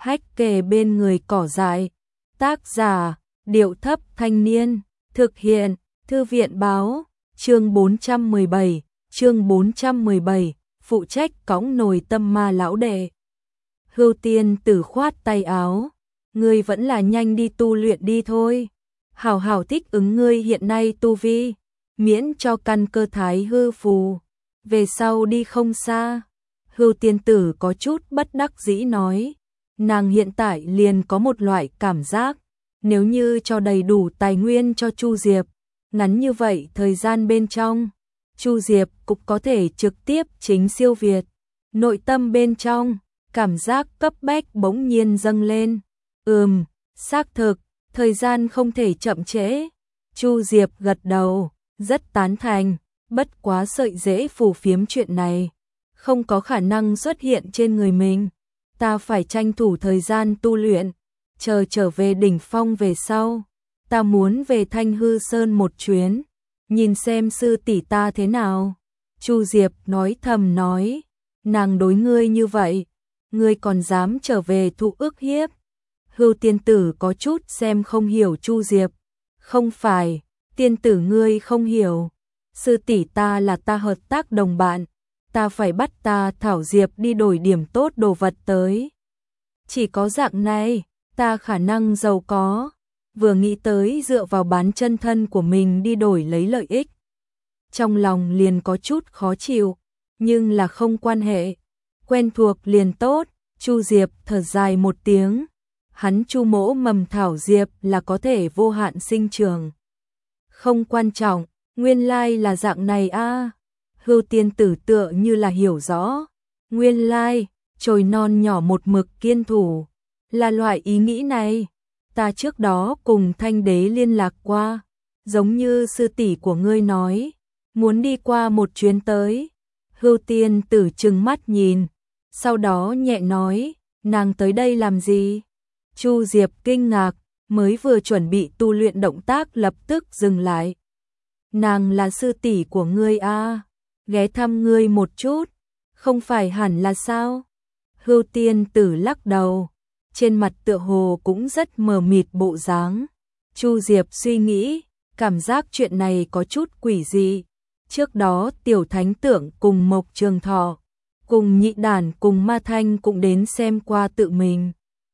Hách kề bên người cỏ dại. Tác giả, Điệu Thấp Thanh Niên. Thực hiện, Thư viện Báo. Chương 417, phụ trách cõng nồi tâm ma lão đệ. Hưu Tiên Tử khoát tay áo. Ngươi vẫn là nhanh đi tu luyện đi thôi. Hảo hảo thích ứng ngươi hiện nay tu vi. Miễn cho căn cơ thái hư phù. Về sau đi không xa. Hưu Tiên Tử có chút bất đắc dĩ nói. Nàng hiện tại liền có một loại cảm giác. Nếu như cho đầy đủ tài nguyên cho Chu Diệp, ngắn như vậy thời gian bên trong, Chu Diệp cũng có thể trực tiếp chính siêu việt. Nội tâm bên trong, cảm giác cấp bách bỗng nhiên dâng lên. Xác thực, thời gian không thể chậm trễ. Chu Diệp gật đầu, rất tán thành, bất quá sợi rễ phù phiếm chuyện này, không có khả năng xuất hiện trên người mình. Ta phải tranh thủ thời gian tu luyện, chờ trở về đỉnh phong về sau. Ta muốn về Thanh Hư Sơn một chuyến, nhìn xem sư tỷ ta thế nào. Chu Diệp nói thầm nói, nàng đối ngươi như vậy, ngươi còn dám trở về thụ ức hiếp. Hưu Tiên Tử có chút xem không hiểu Chu Diệp. Không phải, tiên tử ngươi không hiểu. Sư tỷ ta là ta hợp tác đồng bạn. Ta phải bắt ta Thảo Diệp đi đổi điểm tốt đồ vật tới. Chỉ có dạng này, ta khả năng giàu có. Vừa nghĩ tới dựa vào bán chân thân của mình đi đổi lấy lợi ích. Trong lòng liền có chút khó chịu, nhưng là không quan hệ. Quen thuộc liền tốt. Chu Diệp thở dài một tiếng. Hắn chu mỗ mầm Thảo Diệp là có thể vô hạn sinh trường. Không quan trọng, nguyên lai là dạng này a. Hưu Tiên Tử tựa như là hiểu rõ. Nguyên lai, chồi non nhỏ một mực kiên thủ. Là loại ý nghĩ này. Ta trước đó cùng Thanh Đế liên lạc qua. Giống như sư tỷ của ngươi nói. Muốn đi qua một chuyến tới. Hưu Tiên Tử trừng mắt nhìn. Sau đó nhẹ nói. Nàng tới đây làm gì? Chu Diệp kinh ngạc. Mới vừa chuẩn bị tu luyện động tác lập tức dừng lại. Nàng là sư tỷ của ngươi a. Ghé thăm ngươi một chút. Không phải hẳn là sao? Hưu Tiên Tử lắc đầu. Trên mặt tựa hồ cũng rất mờ mịt bộ dáng. Chu Diệp suy nghĩ, cảm giác chuyện này có chút quỷ dị. Trước đó Tiểu Thánh Tưởng cùng Mộc Trường Thọ, cùng Nhị Đản cùng Ma Thanh cũng đến xem qua tự mình.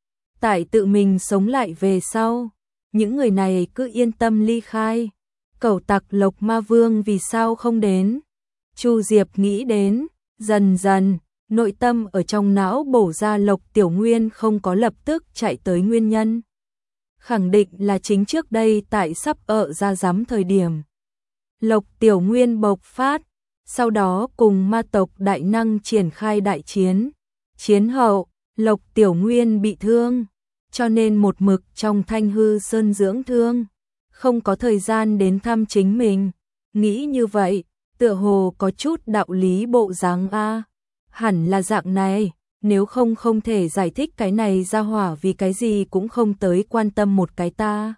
Tại tự mình sống lại về sau, những người này cứ yên tâm ly khai. Cẩu tặc Lộc Ma Vương vì sao không đến? Chu Diệp nghĩ đến, dần dần, nội tâm ở trong não bổ ra Lộc Tiểu Nguyên không có lập tức chạy tới nguyên nhân. Khẳng định là chính trước đây tại sắp ra giám thời điểm. Lộc Tiểu Nguyên bộc phát, sau đó cùng ma tộc đại năng triển khai đại chiến. Chiến hậu, Lộc Tiểu Nguyên bị thương, cho nên một mực trong Thanh Hư Sơn dưỡng thương, không có thời gian đến thăm chính mình. Nghĩ như vậy, tựa hồ có chút đạo lý bộ dáng a. Hẳn là dạng này, nếu không không thể giải thích cái này ra hỏa vì cái gì cũng không tới quan tâm một cái ta.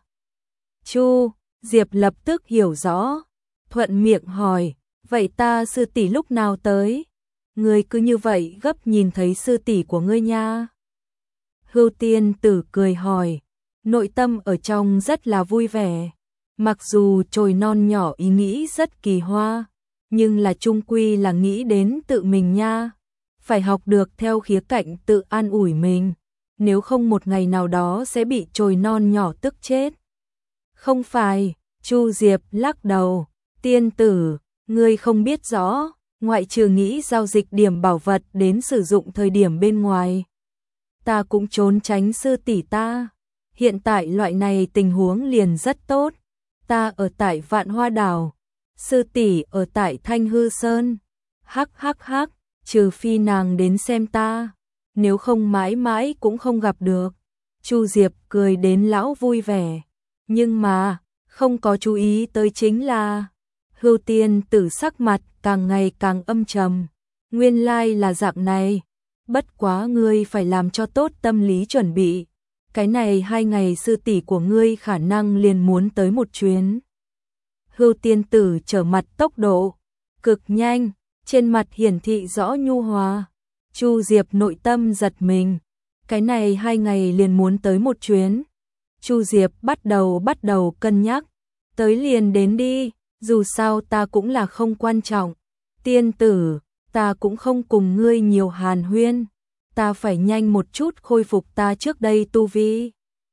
Chu Diệp lập tức hiểu rõ, thuận miệng hỏi, vậy ta sư tỷ lúc nào tới? Ngươi cứ như vậy gấp nhìn thấy sư tỷ của ngươi nha. Hưu Tiên Tử cười hỏi, nội tâm ở trong rất là vui vẻ. Mặc dù chồi non nhỏ ý nghĩ rất kỳ hoa, nhưng là chung quy là nghĩ đến tự mình nha. Phải học được theo khía cạnh tự an ủi mình, nếu không một ngày nào đó sẽ bị chồi non nhỏ tức chết. Không phải, Chu Diệp lắc đầu, tiên tử, ngươi không biết rõ, ngoại trừ nghĩ giao dịch điểm bảo vật đến sử dụng thời điểm bên ngoài. Ta cũng trốn tránh sư tỷ ta, hiện tại loại này tình huống liền rất tốt. Ta ở tại Vạn Hoa Đảo, sư tỷ ở tại Thanh Hư Sơn. Hắc hắc hắc, trừ phi nàng đến xem ta, nếu không mãi mãi cũng không gặp được. Chu Diệp cười đến lão vui vẻ, nhưng mà không có chú ý tới chính là Hưu Tiên Tử sắc mặt càng ngày càng âm trầm. Nguyên lai là dạng này, bất quá ngươi phải làm cho tốt tâm lý chuẩn bị. Cái này 2 ngày sư tỷ của ngươi khả năng liền muốn tới một chuyến. Hưu Tiên Tử trở mặt tốc độ cực nhanh, trên mặt hiển thị rõ nhu hòa. Chu Diệp nội tâm giật mình, cái này 2 ngày liền muốn tới một chuyến. Chu Diệp bắt đầu cân nhắc, tới liền đến đi, dù sao ta cũng là không quan trọng. Tiên tử, ta cũng không cùng ngươi nhiều hàn huyên, ta phải nhanh một chút khôi phục ta trước đây tu vi.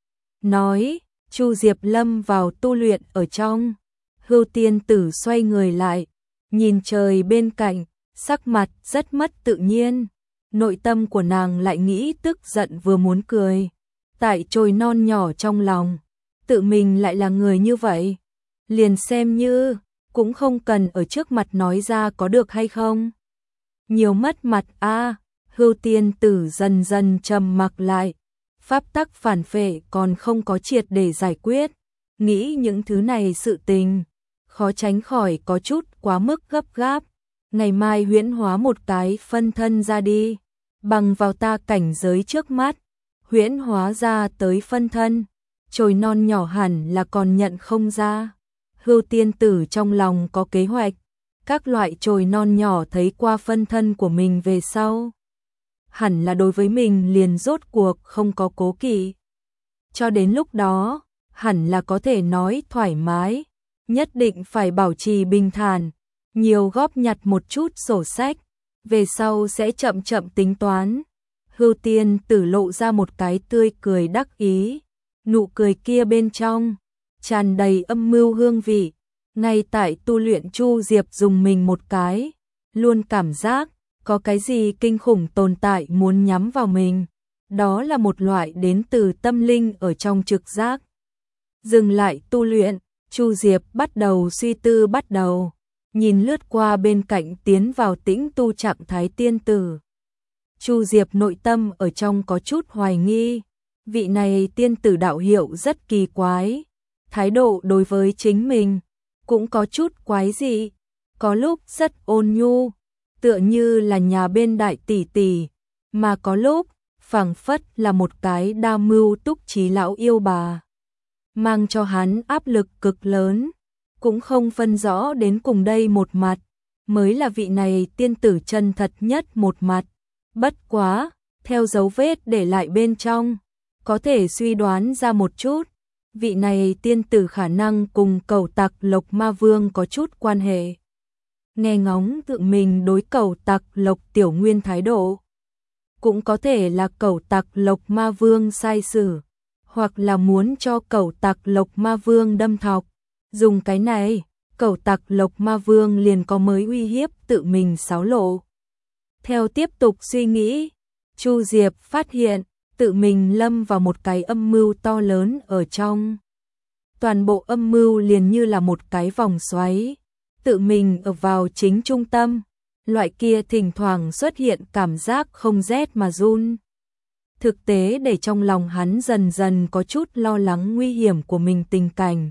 Nói, Chu Diệp lâm vào tu luyện ở trong. Hưu tiên tử xoay người lại, nhìn trời bên cạnh, sắc mặt rất mất tự nhiên. Nội tâm của nàng lại nghĩ tức giận vừa muốn cười. Tại chồi non nhỏ trong lòng, tự mình lại là người như vậy. Liền xem như, cũng không cần ở trước mặt nói ra có được hay không. Nhiều mất mặt a. Hưu tiên tử dần dần trầm mặc lại. Pháp tắc phản phệ còn không có triệt để giải quyết. Nghĩ những thứ này sự tình, khó tránh khỏi có chút quá mức gấp gáp. Ngày mai huyễn hóa một cái phân thân ra đi. Bằng vào ta cảnh giới trước mắt, huyễn hóa ra tới phân thân, chồi non nhỏ hẳn là còn nhận không ra. Hưu tiên tử trong lòng có kế hoạch, các loại chồi non nhỏ thấy qua phân thân của mình về sau. Hẳn là đối với mình liền rốt cuộc không có cố kỵ. Cho đến lúc đó, hẳn là có thể nói thoải mái, nhất định phải bảo trì bình thản, nhiều góp nhặt một chút sổ sách, về sau sẽ chậm chậm tính toán. Hưu tiên tử lộ ra một cái tươi cười đắc ý, nụ cười kia bên trong tràn đầy âm mưu hương vị. Ngay tại tu luyện Chu Diệp dùng mình một cái, luôn cảm giác có cái gì kinh khủng tồn tại muốn nhắm vào mình. Đó là một loại đến từ tâm linh ở trong trực giác. Dừng lại tu luyện, Chu Diệp bắt đầu suy tư nhìn lướt qua bên cạnh tiến vào tĩnh tu trạng thái tiên tử. Chu Diệp nội tâm ở trong có chút hoài nghi, vị này tiên tử đạo hiệu rất kỳ quái, thái độ đối với chính mình cũng có chút quái dị, có lúc rất ôn nhu, tựa như là nhà bên đại tỷ tỷ, mà có lúc phảng phất là một cái đa mưu túc trí lão yêu bà, mang cho hắn áp lực cực lớn, cũng không phân rõ đến cùng đây một mặt mới là vị này tiên tử chân thật nhất một mặt. Bất quá, theo dấu vết để lại bên trong, có thể suy đoán ra một chút, vị này tiên tử khả năng cùng Cẩu Tặc Lộc Ma Vương có chút quan hệ. Nghe ngóng tự mình đối Cẩu Tặc Lộc Tiểu Nguyên thái độ, cũng có thể là Cẩu Tặc Lộc Ma Vương sai sử, hoặc là muốn cho Cẩu Tặc Lộc Ma Vương đâm thọc. Dùng cái này, Cẩu Tặc Lộc Ma Vương liền có mới uy hiếp tự mình xáo lộ. Theo tiếp tục suy nghĩ, Chu Diệp phát hiện tự mình lâm vào một cái âm mưu to lớn ở trong. Toàn bộ âm mưu liền như là một cái vòng xoáy, tự mình ở vào chính trung tâm, loại kia thỉnh thoảng xuất hiện cảm giác không rét mà run. Thực tế để trong lòng hắn dần dần có chút lo lắng nguy hiểm của mình tình cảnh.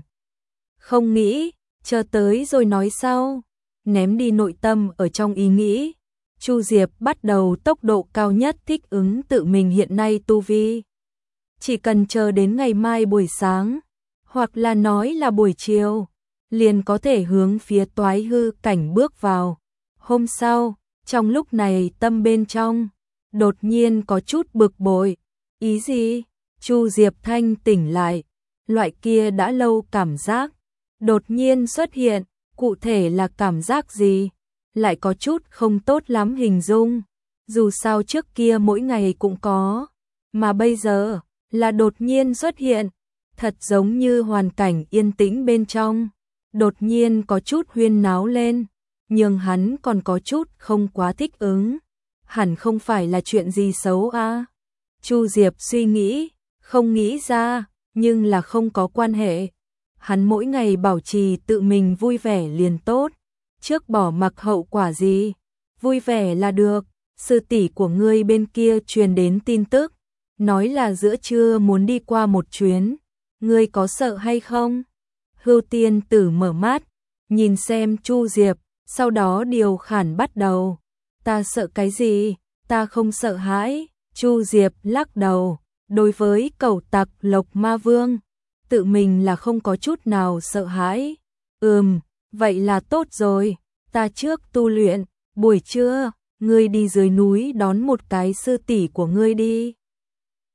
Không nghĩ, chờ tới rồi nói sau, ném đi nội tâm ở trong ý nghĩ. Chu Diệp bắt đầu tốc độ cao nhất thích ứng tự mình hiện nay tu vi. Chỉ cần chờ đến ngày mai buổi sáng, hoặc là nói là buổi chiều, liền có thể hướng phía toái hư cảnh bước vào. Hôm sau, trong lúc này tâm bên trong, đột nhiên có chút bực bội. Ý gì? Chu Diệp thanh tỉnh lại, loại kia đã lâu cảm giác đột nhiên xuất hiện, cụ thể là cảm giác gì? Lại có chút không tốt lắm hình dung, dù sao trước kia mỗi ngày cũng có, mà bây giờ là đột nhiên xuất hiện, thật giống như hoàn cảnh yên tĩnh bên trong, đột nhiên có chút huyên náo lên, nhưng hắn còn có chút không quá thích ứng, hẳn không phải là chuyện gì xấu a. Chu Diệp suy nghĩ, không nghĩ ra, nhưng là không có quan hệ, hắn mỗi ngày bảo trì tự mình vui vẻ liền tốt. Trước bỏ mặc hậu quả gì, vui vẻ là được. Sư tỷ của ngươi bên kia truyền đến tin tức, nói là giữa trưa muốn đi qua một chuyến, ngươi có sợ hay không? Hưu tiên tử mở mắt, nhìn xem Chu Diệp, sau đó điều khản bắt đầu. Ta sợ cái gì? Ta không sợ hãi. Chu Diệp lắc đầu, đối với Cẩu Tặc Lộc Ma Vương, tự mình là không có chút nào sợ hãi. Vậy là tốt rồi, ta trước tu luyện, buổi trưa, ngươi đi dưới núi đón một cái sư tỷ của ngươi đi.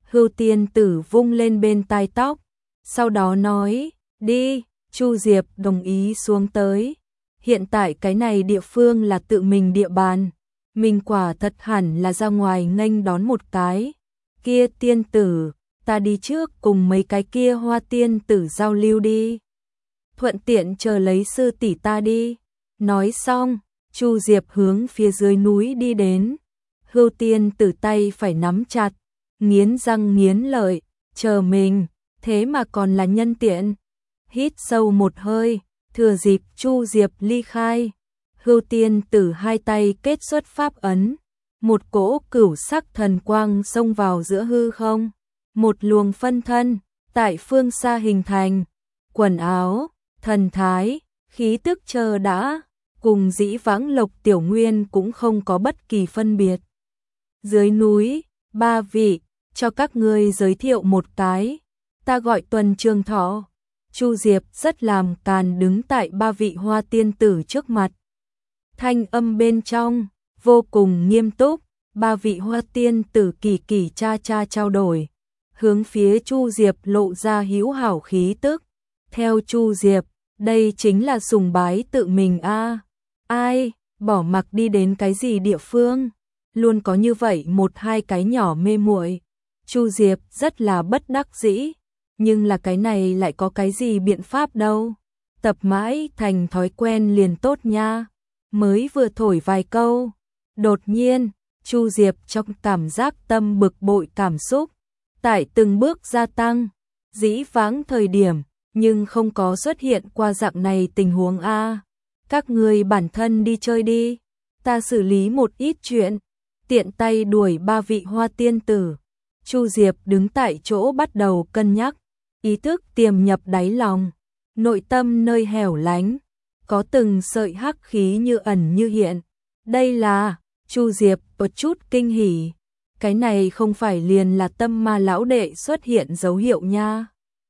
Hưu Tiên Tử vung lên bên tai tóc, sau đó nói, đi. Chu Diệp đồng ý xuống tới. Hiện tại cái này địa phương là tự mình địa bàn, mình quả thật hẳn là ra ngoài nghênh đón một cái. Kia tiên tử, ta đi trước cùng mấy cái kia hoa tiên tử giao lưu đi. Thuận tiện chờ lấy sư tỷ ta đi. Nói xong, Chu Diệp hướng phía dưới núi đi đến. Hưu Tiên Tử tay phải nắm chặt, nghiến răng nghiến lợi, chờ mình, thế mà còn là nhân tiện. Hít sâu một hơi, thừa dịp Chu Diệp ly khai, Hưu Tiên Tử hai tay kết xuất pháp ấn, một cỗ cửu sắc thần quang xông vào giữa hư không, một luồng phân thân tại phương xa hình thành, quần áo, thần thái, khí tức chờ đã, cùng dĩ vãng Lộc Tiểu Nguyên cũng không có bất kỳ phân biệt. Dưới núi, ba vị, cho các ngươi giới thiệu một cái, ta gọi Tuần Trường Thọ. Chu Diệp rất làm càn đứng tại ba vị hoa tiên tử trước mặt. Thanh âm bên trong, vô cùng nghiêm túc, ba vị hoa tiên tử kỳ kỳ cha cha trao đổi, hướng phía Chu Diệp lộ ra hữu hảo khí tức. Theo Chu Diệp, đây chính là sùng bái tự mình a. Ai, bỏ mặc đi đến cái gì địa phương, luôn có như vậy một hai cái nhỏ mê muội. Chu Diệp rất là bất đắc dĩ, nhưng là cái này lại có cái gì biện pháp đâu. Tập mãi thành thói quen liền tốt nha. Mới vừa thổi vài câu, đột nhiên, Chu Diệp trong cảm giác tâm bực bội cảm xúc, tại từng bước gia tăng, dĩ vãng thời điểm, nhưng không có xuất hiện qua dạng này tình huống a. Các người bản thân đi chơi đi, ta xử lý một ít chuyện, tiện tay đuổi ba vị hoa tiên tử. Chu Diệp đứng tại chỗ bắt đầu cân nhắc, ý thức tiềm nhập đáy lòng, nội tâm nơi hẻo lánh, có từng sợi hắc khí như ẩn như hiện. Đây là, Chu Diệp có chút kinh hỉ, cái này không phải liền là tâm ma lão đệ xuất hiện dấu hiệu nha.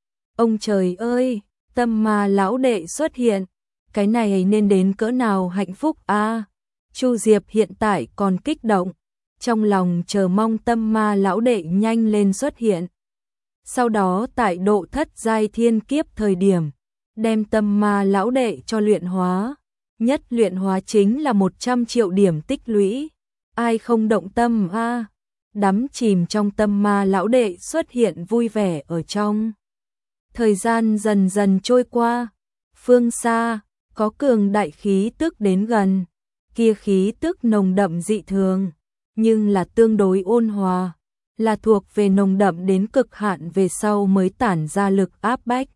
Ông trời ơi, tâm ma lão đệ xuất hiện, cái này nên đến cỡ nào hạnh phúc a. Chu Diệp hiện tại còn kích động, trong lòng chờ mong tâm ma lão đệ nhanh lên xuất hiện. Sau đó tại độ thất giai thiên kiếp thời điểm, đem tâm ma lão đệ cho luyện hóa. Nhất luyện hóa chính là 100 triệu điểm tích lũy. Ai không động tâm a? Đắm chìm trong tâm ma lão đệ xuất hiện vui vẻ ở trong. Thời gian dần dần trôi qua, phương xa, có cường đại khí tức đến gần. Kia khí tức nồng đậm dị thường, nhưng là tương đối ôn hòa, là thuộc về nồng đậm đến cực hạn về sau mới tản ra lực áp bách.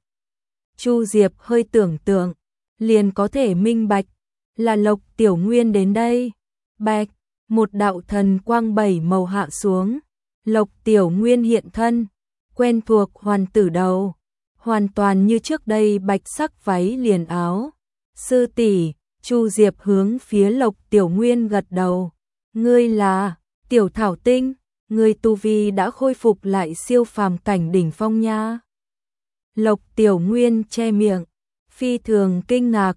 Chu Diệp hơi tưởng tượng, liền có thể minh bạch, là Lộc Tiểu Nguyên đến đây. Bạch, một đạo thần quang bảy màu hạ xuống, Lộc Tiểu Nguyên hiện thân, quen thuộc hoàn tử đầu, hoàn toàn như trước đây bạch sắc váy liền áo. Sư tỷ, Chu Diệp hướng phía Lộc Tiểu Nguyên gật đầu. Ngươi là Tiểu Thảo Tinh, ngươi tu vi đã khôi phục lại siêu phàm cảnh đỉnh phong nha. Lộc Tiểu Nguyên che miệng, phi thường kinh ngạc,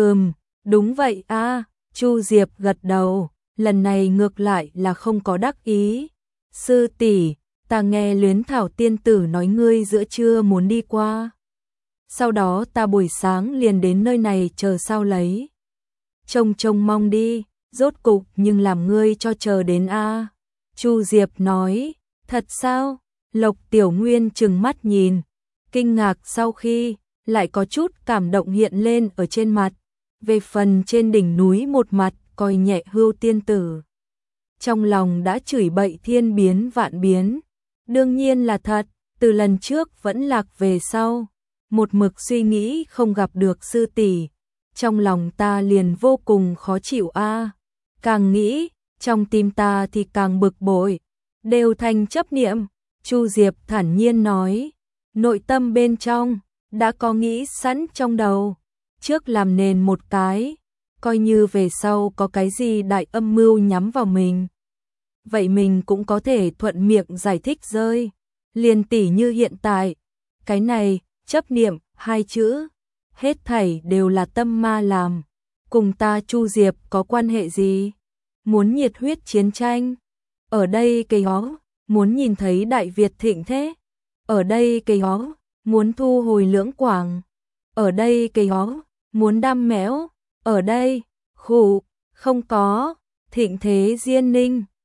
đúng vậy a. Chu Diệp gật đầu, lần này ngược lại là không có đắc ý. Sư tỷ, ta nghe Luyến Thảo tiên tử nói ngươi giữa trưa muốn đi qua. Sau đó ta buổi sáng liền đến nơi này chờ sao lấy. Trông mong đi, rốt cục nhưng làm ngươi cho chờ đến a. Chu Diệp nói, thật sao? Lộc Tiểu Nguyên trừng mắt nhìn, kinh ngạc sau khi, lại có chút cảm động hiện lên ở trên mặt. Về phần trên đỉnh núi một mặt, coi nhẹ Hưu tiên tử. Trong lòng đã chửi bậy thiên biến vạn biến. Đương nhiên là thật, từ lần trước vẫn lạc về sau. Một mực suy nghĩ không gặp được sư tỷ, trong lòng ta liền vô cùng khó chịu a. Càng nghĩ, trong tim ta thì càng bực bội, đều thành chấp niệm. Chu Diệp thản nhiên nói, nội tâm bên trong đã có nghĩ sẵn trong đầu, trước làm nền một cái, coi như về sau có cái gì đại âm mưu nhắm vào mình, vậy mình cũng có thể thuận miệng giải thích rơi. Liền tỉ như hiện tại, cái này, chấp niệm, hai chữ, hết thảy đều là tâm ma làm, cùng ta Chu Diệp có quan hệ gì? Muốn nhiệt huyết chiến tranh, ở đây cái đó, muốn nhìn thấy Đại Việt thịnh thế. Ở đây cây ó, muốn thu hồi Lưỡng Quảng. Ở đây cây ó, muốn đam mẽo. Ở đây, khụ, không có, thịnh thế Diên Ninh.